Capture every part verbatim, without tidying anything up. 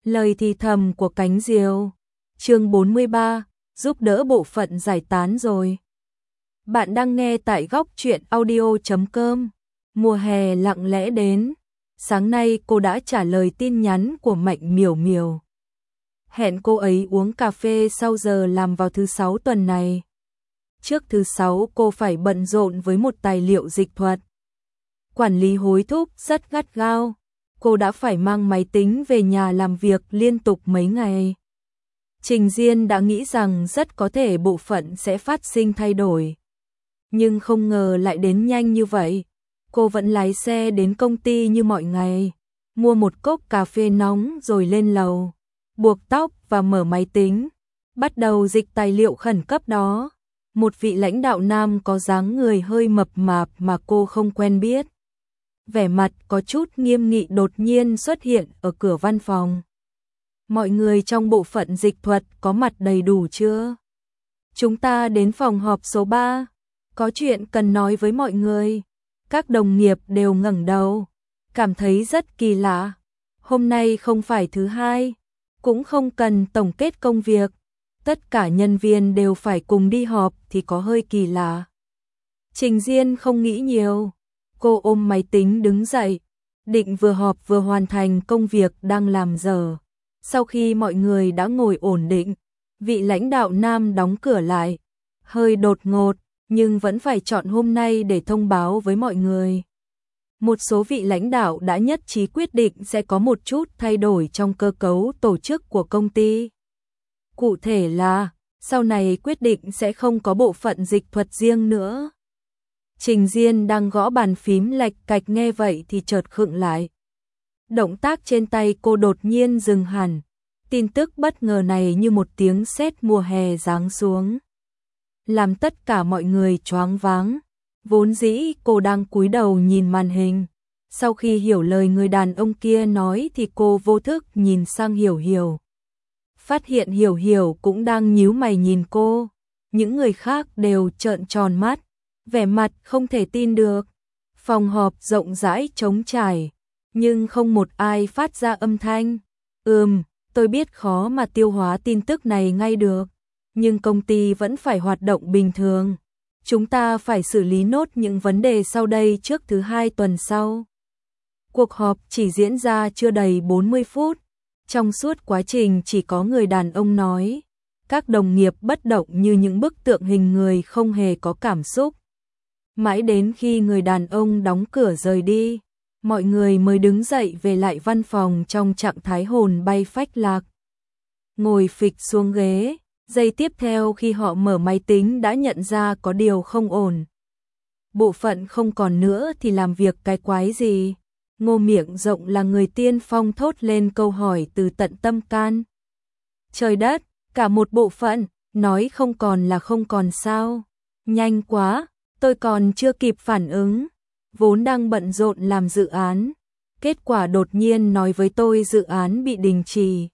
Lời thì thầm của cánh diều. Chương bốn mươi ba, giúp đỡ bộ phận giải tán rồi. Bạn đang nghe tại góc truyện audio chấm com. Mùa hè lặng lẽ đến. Sáng nay cô đã trả lời tin nhắn của Mạnh Miểu Miểu. Hẹn cô ấy uống cà phê sau giờ làm vào thứ sáu tuần này. Trước thứ sáu cô phải bận rộn với một tài liệu dịch thuật. Quản lý hối thúc rất gắt gao. Cô đã phải mang máy tính về nhà làm việc liên tục mấy ngày. Trình Diên đã nghĩ rằng rất có thể bộ phận sẽ phát sinh thay đổi. Nhưng không ngờ lại đến nhanh như vậy. Cô vẫn lái xe đến công ty như mọi ngày. Mua một cốc cà phê nóng rồi lên lầu. Buộc tóc và mở máy tính. Bắt đầu dịch tài liệu khẩn cấp đó. Một vị lãnh đạo nam có dáng người hơi mập mạp mà cô không quen biết. Vẻ mặt có chút nghiêm nghị đột nhiên xuất hiện ở cửa văn phòng. Mọi người trong bộ phận dịch thuật có mặt đầy đủ chưa? Chúng ta đến phòng họp số ba. Có chuyện cần nói với mọi người. Các đồng nghiệp đều ngẩng đầu. Cảm thấy rất kỳ lạ. Hôm nay không phải thứ hai. Cũng không cần tổng kết công việc. Tất cả nhân viên đều phải cùng đi họp thì có hơi kỳ lạ. Trình Diên không nghĩ nhiều. Cô ôm máy tính đứng dậy. Định vừa họp vừa hoàn thành công việc đang làm dở. Sau khi mọi người đã ngồi ổn định, vị lãnh đạo nam đóng cửa lại. Hơi đột ngột, nhưng vẫn phải chọn hôm nay để thông báo với mọi người. Một số vị lãnh đạo đã nhất trí quyết định sẽ có một chút thay đổi trong cơ cấu tổ chức của công ty. Cụ thể là, sau này quyết định sẽ không có bộ phận dịch thuật riêng nữa. Trình Diên đang gõ bàn phím lạch cạch nghe vậy thì chợt khựng lại. Động tác trên tay cô đột nhiên dừng hẳn. Tin tức bất ngờ này như một tiếng sét mùa hè giáng xuống. Làm tất cả mọi người choáng váng. Vốn dĩ cô đang cúi đầu nhìn màn hình. Sau khi hiểu lời người đàn ông kia nói thì cô vô thức nhìn sang Hiểu Hiểu. Phát hiện Hiểu Hiểu cũng đang nhíu mày nhìn cô. Những người khác đều trợn tròn mắt. Vẻ mặt không thể tin được. Phòng họp rộng rãi trống trải. Nhưng không một ai phát ra âm thanh. Ừm, tôi biết khó mà tiêu hóa tin tức này ngay được. Nhưng công ty vẫn phải hoạt động bình thường. Chúng ta phải xử lý nốt những vấn đề sau đây trước thứ hai tuần sau. Cuộc họp chỉ diễn ra chưa đầy bốn mươi phút. Trong suốt quá trình chỉ có người đàn ông nói. Các đồng nghiệp bất động như những bức tượng hình người không hề có cảm xúc. Mãi đến khi người đàn ông đóng cửa rời đi, mọi người mới đứng dậy về lại văn phòng trong trạng thái hồn bay phách lạc. Ngồi phịch xuống ghế, giây tiếp theo khi họ mở máy tính đã nhận ra có điều không ổn. Bộ phận không còn nữa thì làm việc cái quái gì? Ngô Miệng Rộng là người tiên phong thốt lên câu hỏi từ tận tâm can. Trời đất, cả một bộ phận, nói không còn là không còn sao? Nhanh quá, tôi còn chưa kịp phản ứng. Vốn đang bận rộn làm dự án. Kết quả đột nhiên nói với tôi dự án bị đình chỉ.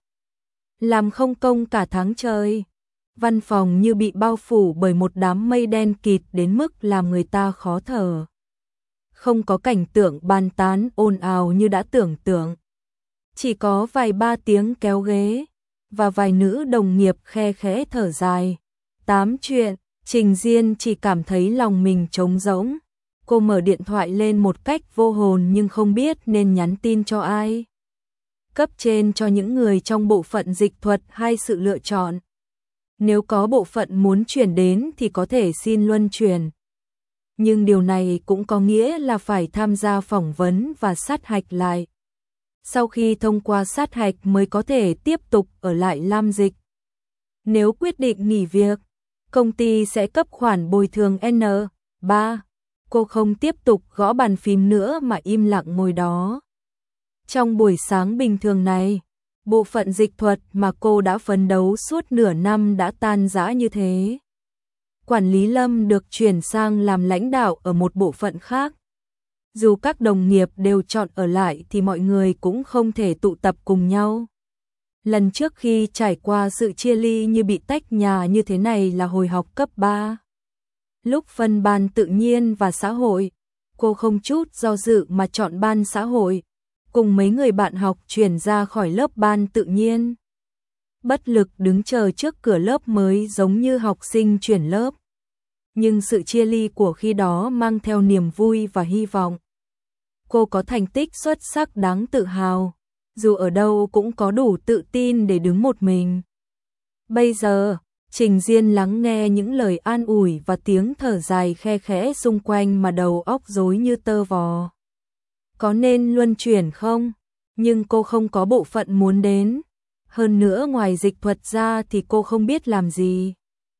Làm không công cả tháng trời. Văn phòng như bị bao phủ bởi một đám mây đen kịt đến mức làm người ta khó thở. Không có cảnh tượng bàn tán ồn ào như đã tưởng tượng. Chỉ có vài ba tiếng kéo ghế. Và vài nữ đồng nghiệp khe khẽ thở dài. Tám chuyện, Trình Diên chỉ cảm thấy lòng mình trống rỗng. Cô mở điện thoại lên một cách vô hồn nhưng không biết nên nhắn tin cho ai. Cấp trên cho những người trong bộ phận dịch thuật hai sự lựa chọn. Nếu có bộ phận muốn chuyển đến thì có thể xin luân chuyển. Nhưng điều này cũng có nghĩa là phải tham gia phỏng vấn và sát hạch lại. Sau khi thông qua sát hạch mới có thể tiếp tục ở lại Lam Dịch. Nếu quyết định nghỉ việc, công ty sẽ cấp khoản bồi thường N ba. Cô không tiếp tục gõ bàn phím nữa mà im lặng ngồi đó. Trong buổi sáng bình thường này, bộ phận dịch thuật mà cô đã phấn đấu suốt nửa năm đã tan rã như thế. Quản lý Lâm được chuyển sang làm lãnh đạo ở một bộ phận khác. Dù các đồng nghiệp đều chọn ở lại thì mọi người cũng không thể tụ tập cùng nhau. Lần trước khi trải qua sự chia ly như bị tách nhà như thế này là hồi học cấp ba. Lúc phân ban tự nhiên và xã hội, cô không chút do dự mà chọn ban xã hội. cùng mấy người bạn học chuyển ra khỏi lớp ban tự nhiên. Bất lực đứng chờ trước cửa lớp mới giống như học sinh chuyển lớp. Nhưng sự chia ly của khi đó mang theo niềm vui và hy vọng. Cô có thành tích xuất sắc đáng tự hào, dù ở đâu cũng có đủ tự tin để đứng một mình. Bây giờ, Trình Diên lắng nghe những lời an ủi và tiếng thở dài khe khẽ xung quanh mà đầu óc rối như tơ vò. Có nên luân chuyển không? Nhưng cô không có bộ phận muốn đến. Hơn nữa ngoài dịch thuật ra thì cô không biết làm gì.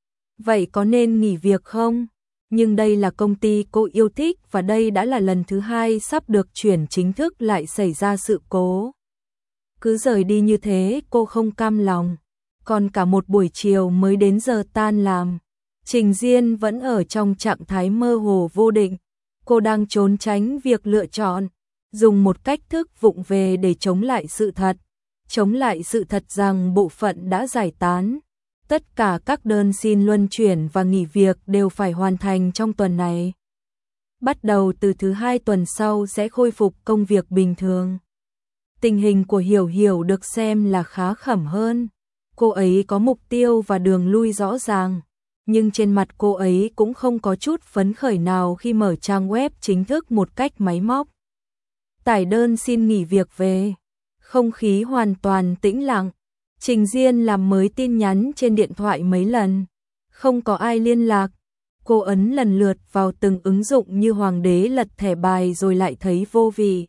Vậy có nên nghỉ việc không? Nhưng đây là công ty cô yêu thích và đây đã là lần thứ hai sắp được chuyển chính thức lại xảy ra sự cố. Cứ rời đi như thế cô không cam lòng. Còn cả một buổi chiều mới đến giờ tan làm, Trình Diên vẫn ở trong trạng thái mơ hồ vô định. Cô đang trốn tránh việc lựa chọn, dùng một cách thức vụng về để chống lại sự thật. Chống lại sự thật rằng bộ phận đã giải tán. Tất cả các đơn xin luân chuyển và nghỉ việc đều phải hoàn thành trong tuần này. Bắt đầu từ thứ hai tuần sau sẽ khôi phục công việc bình thường. Tình hình của Hiểu Hiểu được xem là khá khẩm hơn. Cô ấy có mục tiêu và đường lui rõ ràng, nhưng trên mặt cô ấy cũng không có chút phấn khởi nào khi mở trang web chính thức một cách máy móc. Tải đơn xin nghỉ việc về, không khí hoàn toàn tĩnh lặng. Trình Diên làm mới tin nhắn trên điện thoại mấy lần, không có ai liên lạc. Cô ấn lần lượt vào từng ứng dụng như hoàng đế lật thẻ bài rồi lại thấy vô vị.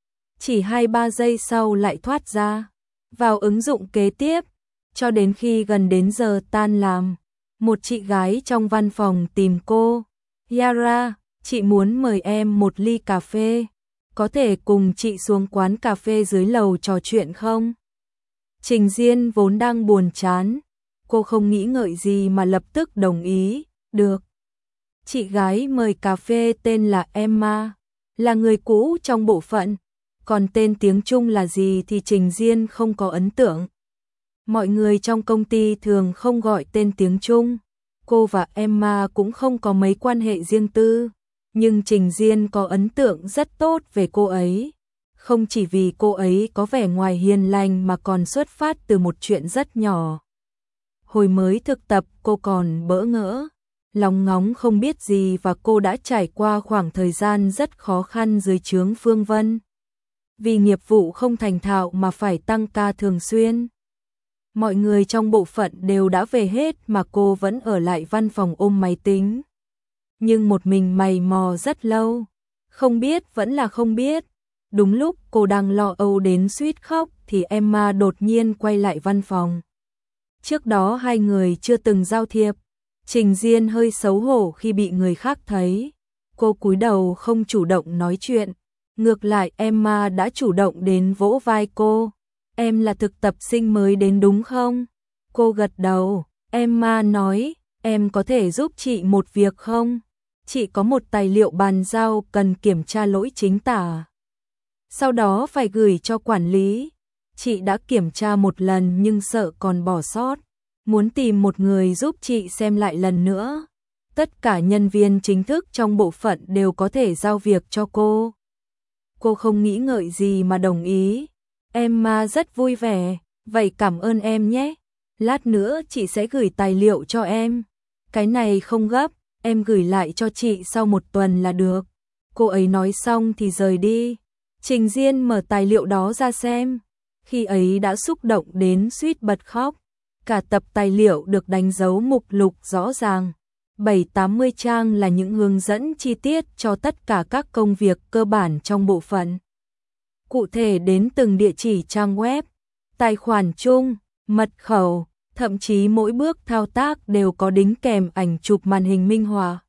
Chỉ hai ba giây sau lại thoát ra, vào ứng dụng kế tiếp. Cho đến khi gần đến giờ tan làm, một chị gái trong văn phòng tìm cô. Yara, chị muốn mời em một ly cà phê. Có thể cùng chị xuống quán cà phê dưới lầu trò chuyện không? Trình Diên vốn đang buồn chán. Cô không nghĩ ngợi gì mà lập tức đồng ý. Được. Chị gái mời cà phê tên là Emma, là người cũ trong bộ phận. Còn tên tiếng Trung là gì thì Trình Diên không có ấn tượng. Mọi người trong công ty thường không gọi tên tiếng Trung. Cô và Emma cũng không có mấy quan hệ riêng tư. Nhưng Trình Diên có ấn tượng rất tốt về cô ấy. Không chỉ vì cô ấy có vẻ ngoài hiền lành mà còn xuất phát từ một chuyện rất nhỏ. Hồi mới thực tập cô còn bỡ ngỡ, lòng ngóng không biết gì và cô đã trải qua khoảng thời gian rất khó khăn dưới trướng Phương Vân. Vì nghiệp vụ không thành thạo mà phải tăng ca thường xuyên. Mọi người trong bộ phận đều đã về hết mà cô vẫn ở lại văn phòng ôm máy tính. Nhưng một mình mày mò rất lâu. Không biết vẫn là không biết. Đúng lúc cô đang lo âu đến suýt khóc thì Emma đột nhiên quay lại văn phòng. Trước đó hai người chưa từng giao thiệp. Trình Diên hơi xấu hổ khi bị người khác thấy. Cô cúi đầu không chủ động nói chuyện. Ngược lại Emma đã chủ động đến vỗ vai cô. Em là thực tập sinh mới đến đúng không? Cô gật đầu. Emma nói, em có thể giúp chị một việc không? Chị có một tài liệu bàn giao cần kiểm tra lỗi chính tả. Sau đó phải gửi cho quản lý. Chị đã kiểm tra một lần nhưng sợ còn bỏ sót. Muốn tìm một người giúp chị xem lại lần nữa. Tất cả nhân viên chính thức trong bộ phận đều có thể giao việc cho cô. Cô không nghĩ ngợi gì mà đồng ý. Emma rất vui vẻ. Vậy cảm ơn em nhé. Lát nữa chị sẽ gửi tài liệu cho em. Cái này không gấp, em gửi lại cho chị sau một tuần là được. Cô ấy nói xong thì rời đi. Trình Diên mở tài liệu đó ra xem. Khi ấy đã xúc động đến suýt bật khóc. Cả tập tài liệu được đánh dấu mục lục rõ ràng. bảy tám mươi trang là những hướng dẫn chi tiết cho tất cả các công việc cơ bản trong bộ phận. Cụ thể đến từng địa chỉ trang web, tài khoản chung, mật khẩu, thậm chí mỗi bước thao tác đều có đính kèm ảnh chụp màn hình minh họa.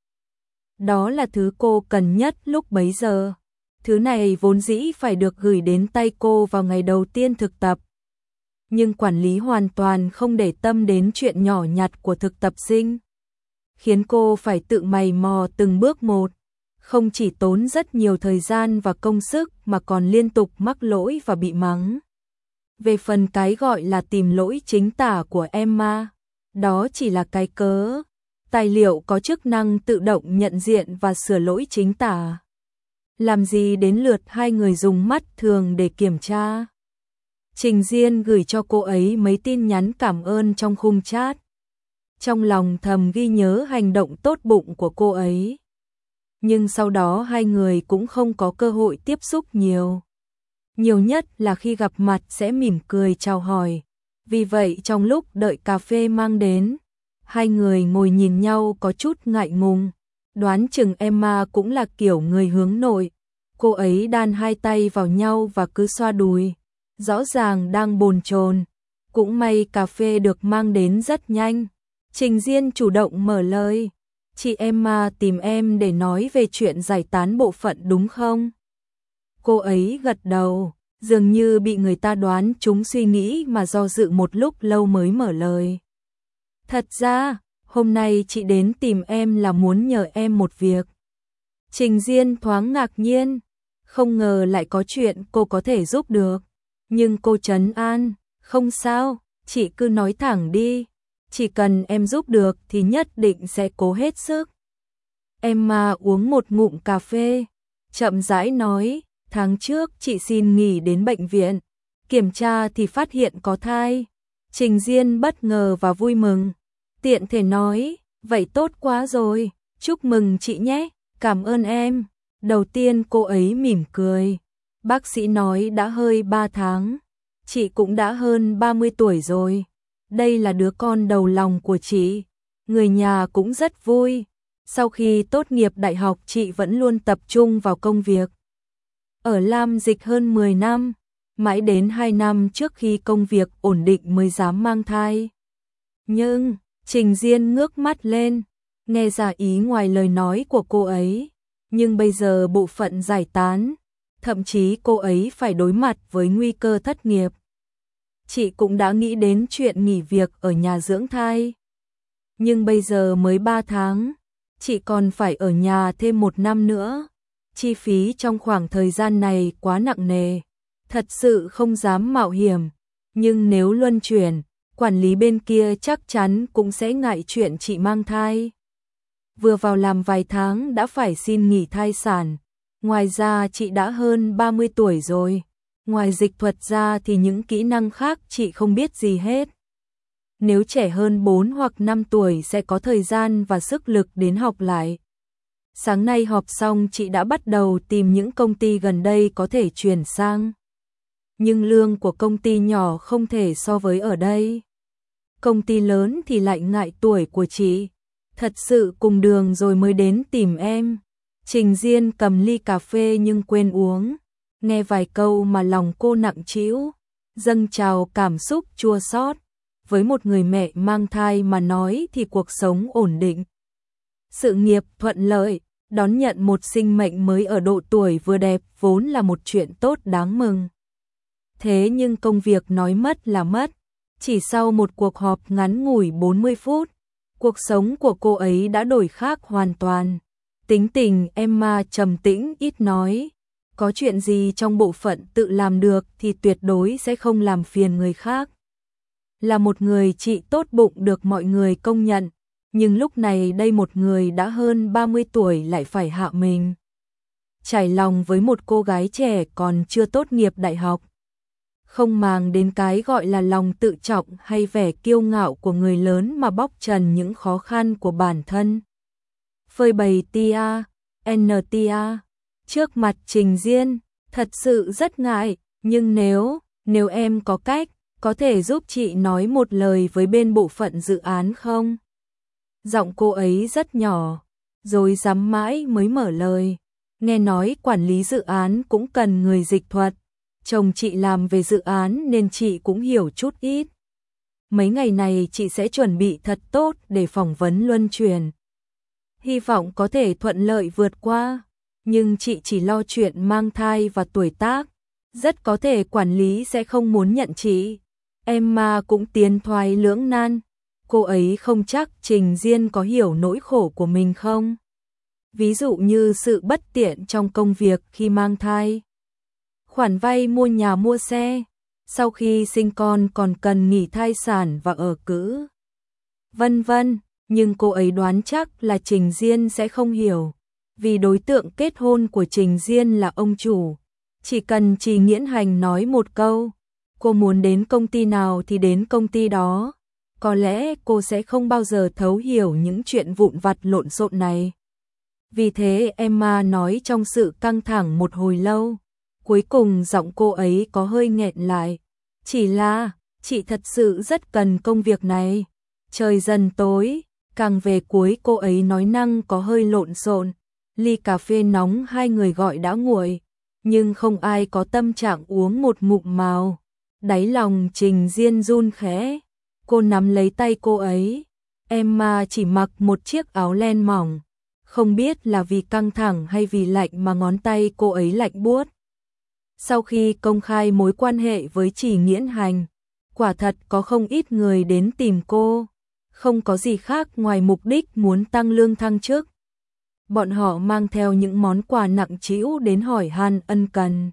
Đó là thứ cô cần nhất lúc bấy giờ. Thứ này vốn dĩ phải được gửi đến tay cô vào ngày đầu tiên thực tập. Nhưng quản lý hoàn toàn không để tâm đến chuyện nhỏ nhặt của thực tập sinh. Khiến cô phải tự mày mò từng bước một. Không chỉ tốn rất nhiều thời gian và công sức mà còn liên tục mắc lỗi và bị mắng. Về phần cái gọi là tìm lỗi chính tả của Emma, đó chỉ là cái cớ. Tài liệu có chức năng tự động nhận diện và sửa lỗi chính tả. làm gì đến lượt hai người dùng mắt thường để kiểm tra. Trình Diên gửi cho cô ấy mấy tin nhắn cảm ơn trong khung chat. Trong lòng thầm ghi nhớ hành động tốt bụng của cô ấy. Nhưng sau đó hai người cũng không có cơ hội tiếp xúc nhiều. Nhiều nhất là khi gặp mặt sẽ mỉm cười chào hỏi. Vì vậy trong lúc đợi cà phê mang đến, hai người ngồi nhìn nhau có chút ngại ngùng. Đoán chừng Emma cũng là kiểu người hướng nội. Cô ấy đan hai tay vào nhau và cứ xoa đùi. Rõ ràng đang bồn chồn. Cũng may cà phê được mang đến rất nhanh. Trình Diên chủ động mở lời. Chị Emma tìm em để nói về chuyện giải tán bộ phận đúng không? Cô ấy gật đầu, dường như bị người ta đoán trúng suy nghĩ mà do dự một lúc lâu mới mở lời. Thật ra, hôm nay chị đến tìm em là muốn nhờ em một việc. Trình Diên thoáng ngạc nhiên, không ngờ lại có chuyện cô có thể giúp được. Nhưng cô trấn an, không sao, chị cứ nói thẳng đi. Chỉ cần em giúp được thì nhất định sẽ cố hết sức. Emma uống một ngụm cà phê, chậm rãi nói, tháng trước chị xin nghỉ đến bệnh viện, kiểm tra thì phát hiện có thai. Trình Diên bất ngờ và vui mừng, tiện thể nói, vậy tốt quá rồi, chúc mừng chị nhé, cảm ơn em. Đầu tiên cô ấy mỉm cười, bác sĩ nói đã hơi ba tháng, chị cũng đã hơn ba mươi tuổi rồi. Đây là đứa con đầu lòng của chị, người nhà cũng rất vui. Sau khi tốt nghiệp đại học chị vẫn luôn tập trung vào công việc. Ở Lam Dịch hơn mười năm, mãi đến hai năm trước khi công việc ổn định mới dám mang thai. Nhưng, Trình Diên ngước mắt lên, nghe ra ý ngoài lời nói của cô ấy. Nhưng bây giờ bộ phận giải tán, thậm chí cô ấy phải đối mặt với nguy cơ thất nghiệp. Chị cũng đã nghĩ đến chuyện nghỉ việc ở nhà dưỡng thai. Nhưng bây giờ mới ba tháng, chị còn phải ở nhà thêm một năm nữa. Chi phí trong khoảng thời gian này quá nặng nề, thật sự không dám mạo hiểm. Nhưng nếu luân chuyển, quản lý bên kia chắc chắn cũng sẽ ngại chuyện chị mang thai. Vừa vào làm vài tháng đã phải xin nghỉ thai sản. Ngoài ra chị đã hơn ba mươi tuổi rồi. Ngoài dịch thuật ra thì những kỹ năng khác chị không biết gì hết. Nếu trẻ hơn bốn hoặc năm tuổi sẽ có thời gian và sức lực đến học lại. Sáng nay họp xong chị đã bắt đầu tìm những công ty gần đây có thể chuyển sang. Nhưng lương của công ty nhỏ không thể so với ở đây. Công ty lớn thì lại ngại tuổi của chị. Thật sự cùng đường rồi mới đến tìm em. Trình Diên cầm ly cà phê nhưng quên uống. Nghe vài câu mà lòng cô nặng trĩu, dâng trào cảm xúc chua xót. Với một người mẹ mang thai mà nói thì cuộc sống ổn định, sự nghiệp thuận lợi, đón nhận một sinh mệnh mới ở độ tuổi vừa đẹp vốn là một chuyện tốt đáng mừng. Thế nhưng công việc nói mất là mất. Chỉ sau một cuộc họp ngắn ngủi bốn mươi phút, cuộc sống của cô ấy đã đổi khác hoàn toàn. Tính tình Emma trầm tĩnh ít nói. Có chuyện gì trong bộ phận tự làm được thì tuyệt đối sẽ không làm phiền người khác. Là một người chị tốt bụng được mọi người công nhận, nhưng lúc này đây một người đã hơn ba mươi tuổi lại phải hạ mình. Trải lòng với một cô gái trẻ còn chưa tốt nghiệp đại học. Không màng đến cái gọi là lòng tự trọng hay vẻ kiêu ngạo của người lớn mà bóc trần những khó khăn của bản thân. Phơi bày tia, en tê a, trước mặt Trình Diên, thật sự rất ngại, nhưng nếu, nếu em có cách, có thể giúp chị nói một lời với bên bộ phận dự án không? Giọng cô ấy rất nhỏ, rồi dám mãi mới mở lời. Nghe nói quản lý dự án cũng cần người dịch thuật. Chồng chị làm về dự án nên chị cũng hiểu chút ít. Mấy ngày này chị sẽ chuẩn bị thật tốt để phỏng vấn luân chuyển. Hy vọng có thể thuận lợi vượt qua. Nhưng chị chỉ lo chuyện mang thai và tuổi tác. Rất có thể quản lý sẽ không muốn nhận chị. Emma cũng tiến thoái lưỡng nan. Cô ấy không chắc Trình Diên có hiểu nỗi khổ của mình không. Ví dụ như sự bất tiện trong công việc khi mang thai. Khoản vay mua nhà mua xe. Sau khi sinh con còn cần nghỉ thai sản và ở cữ. Vân vân, nhưng cô ấy đoán chắc là Trình Diên sẽ không hiểu. vì đối tượng kết hôn của Trình Diên là ông chủ. Chỉ cần Trì Nghiễn Hành nói một câu, cô muốn đến công ty nào thì đến công ty đó. Có lẽ cô sẽ không bao giờ thấu hiểu những chuyện vụn vặt lộn xộn này. Vì thế Emma nói trong sự căng thẳng một hồi lâu. Cuối cùng giọng cô ấy có hơi nghẹn lại. Chỉ là, chị thật sự rất cần công việc này. Trời dần tối, càng về cuối cô ấy nói năng có hơi lộn xộn. Ly cà phê nóng hai người gọi đã nguội, nhưng không ai có tâm trạng uống một ngụm mào. Đáy lòng Trình Diên run khẽ. Cô nắm lấy tay cô ấy. Emma chỉ mặc một chiếc áo len mỏng. Không biết là vì căng thẳng hay vì lạnh mà ngón tay cô ấy lạnh buốt. Sau khi công khai mối quan hệ với Trì Nghiễn Hành, quả thật có không ít người đến tìm cô. Không có gì khác ngoài mục đích muốn tăng lương thăng chức. Bọn họ mang theo những món quà nặng trĩu đến hỏi han ân cần.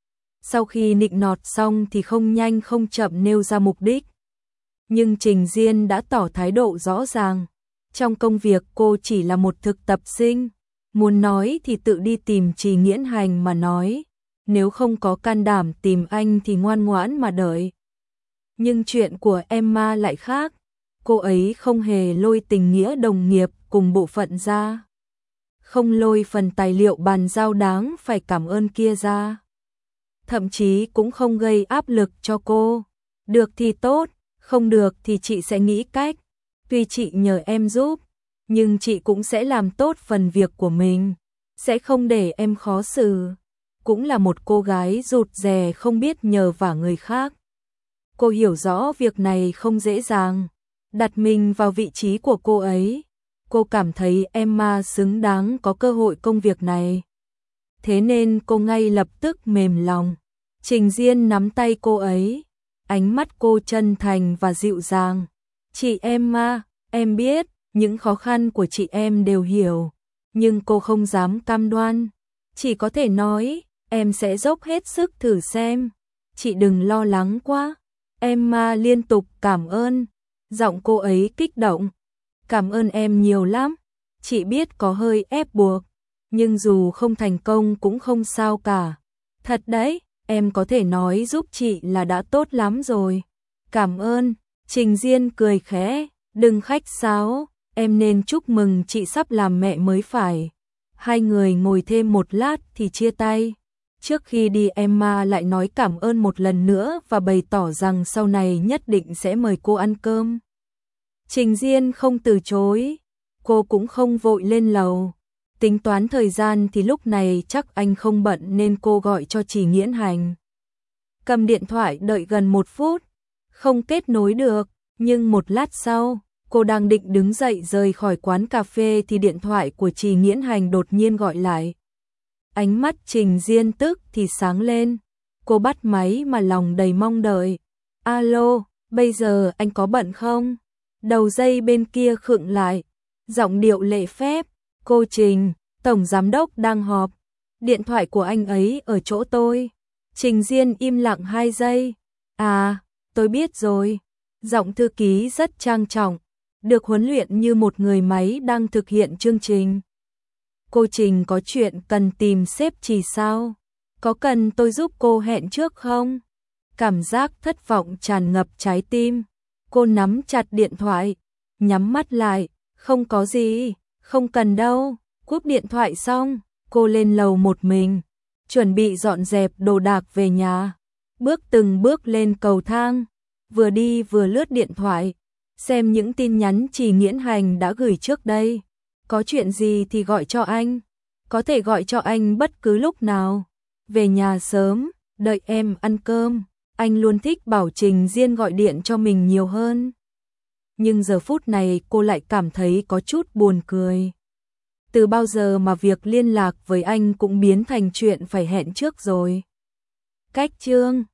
Sau khi nịnh nọt xong thì không nhanh không chậm nêu ra mục đích. Nhưng Trình Diên đã tỏ thái độ rõ ràng. Trong công việc cô chỉ là một thực tập sinh. Muốn nói thì tự đi tìm Trì Nghiễn Hành mà nói. Nếu không có can đảm tìm anh thì ngoan ngoãn mà đợi. Nhưng chuyện của Emma lại khác. Cô ấy không hề lôi tình nghĩa đồng nghiệp cùng bộ phận ra. Không lôi phần tài liệu bàn giao đáng phải cảm ơn kia ra. Thậm chí cũng không gây áp lực cho cô. Được thì tốt, không được thì chị sẽ nghĩ cách. Tuy chị nhờ em giúp, nhưng chị cũng sẽ làm tốt phần việc của mình. Sẽ không để em khó xử. Cũng là một cô gái rụt rè không biết nhờ vả người khác. Cô hiểu rõ việc này không dễ dàng. Đặt mình vào vị trí của cô ấy. Cô cảm thấy Emma xứng đáng có cơ hội công việc này. Thế nên cô ngay lập tức mềm lòng. Trình Diên nắm tay cô ấy. Ánh mắt cô chân thành và dịu dàng. Chị Emma, em biết, những khó khăn của chị em đều hiểu. Nhưng cô không dám cam đoan. Chỉ có thể nói, em sẽ dốc hết sức thử xem. Chị đừng lo lắng quá. Emma liên tục cảm ơn. Giọng cô ấy kích động. Cảm ơn em nhiều lắm. Chị biết có hơi ép buộc. Nhưng dù không thành công cũng không sao cả. Thật đấy, em có thể nói giúp chị là đã tốt lắm rồi. Cảm ơn. Trình Diên cười khẽ. Đừng khách sáo. Em nên chúc mừng chị sắp làm mẹ mới phải. Hai người ngồi thêm một lát thì chia tay. Trước khi đi Emma lại nói cảm ơn một lần nữa và bày tỏ rằng sau này nhất định sẽ mời cô ăn cơm. Trình Diên không từ chối. Cô cũng không vội lên lầu. Tính toán thời gian thì lúc này chắc anh không bận nên cô gọi cho Trì Nghiễn Hành. Cầm điện thoại đợi gần một phút. Không kết nối được. Nhưng một lát sau, cô đang định đứng dậy rời khỏi quán cà phê thì điện thoại của Trì Nghiễn Hành đột nhiên gọi lại. Ánh mắt Trình Diên tức thì sáng lên. Cô bắt máy mà lòng đầy mong đợi. Alo, bây giờ anh có bận không? Đầu dây bên kia khựng lại. Giọng điệu lễ phép. Cô Trình, Tổng Giám đốc đang họp. Điện thoại của anh ấy ở chỗ tôi. Trình Diên im lặng hai giây. À, tôi biết rồi. Giọng thư ký rất trang trọng. Được huấn luyện như một người máy đang thực hiện chương trình. Cô Trình có chuyện cần tìm sếp Trì sao? Có cần tôi giúp cô hẹn trước không? Cảm giác thất vọng tràn ngập trái tim. Cô nắm chặt điện thoại, nhắm mắt lại. Không có gì, không cần đâu. Cúp điện thoại xong, cô lên lầu một mình. Chuẩn bị dọn dẹp đồ đạc về nhà. Bước từng bước lên cầu thang. Vừa đi vừa lướt điện thoại. Xem những tin nhắn Trì Nghiễn Hành đã gửi trước đây. Có chuyện gì thì gọi cho anh. Có thể gọi cho anh bất cứ lúc nào. Về nhà sớm, đợi em ăn cơm. Anh luôn thích bảo Trình Diên gọi điện cho mình nhiều hơn. Nhưng giờ phút này cô lại cảm thấy có chút buồn cười. Từ bao giờ mà việc liên lạc với anh cũng biến thành chuyện phải hẹn trước rồi. Cách chương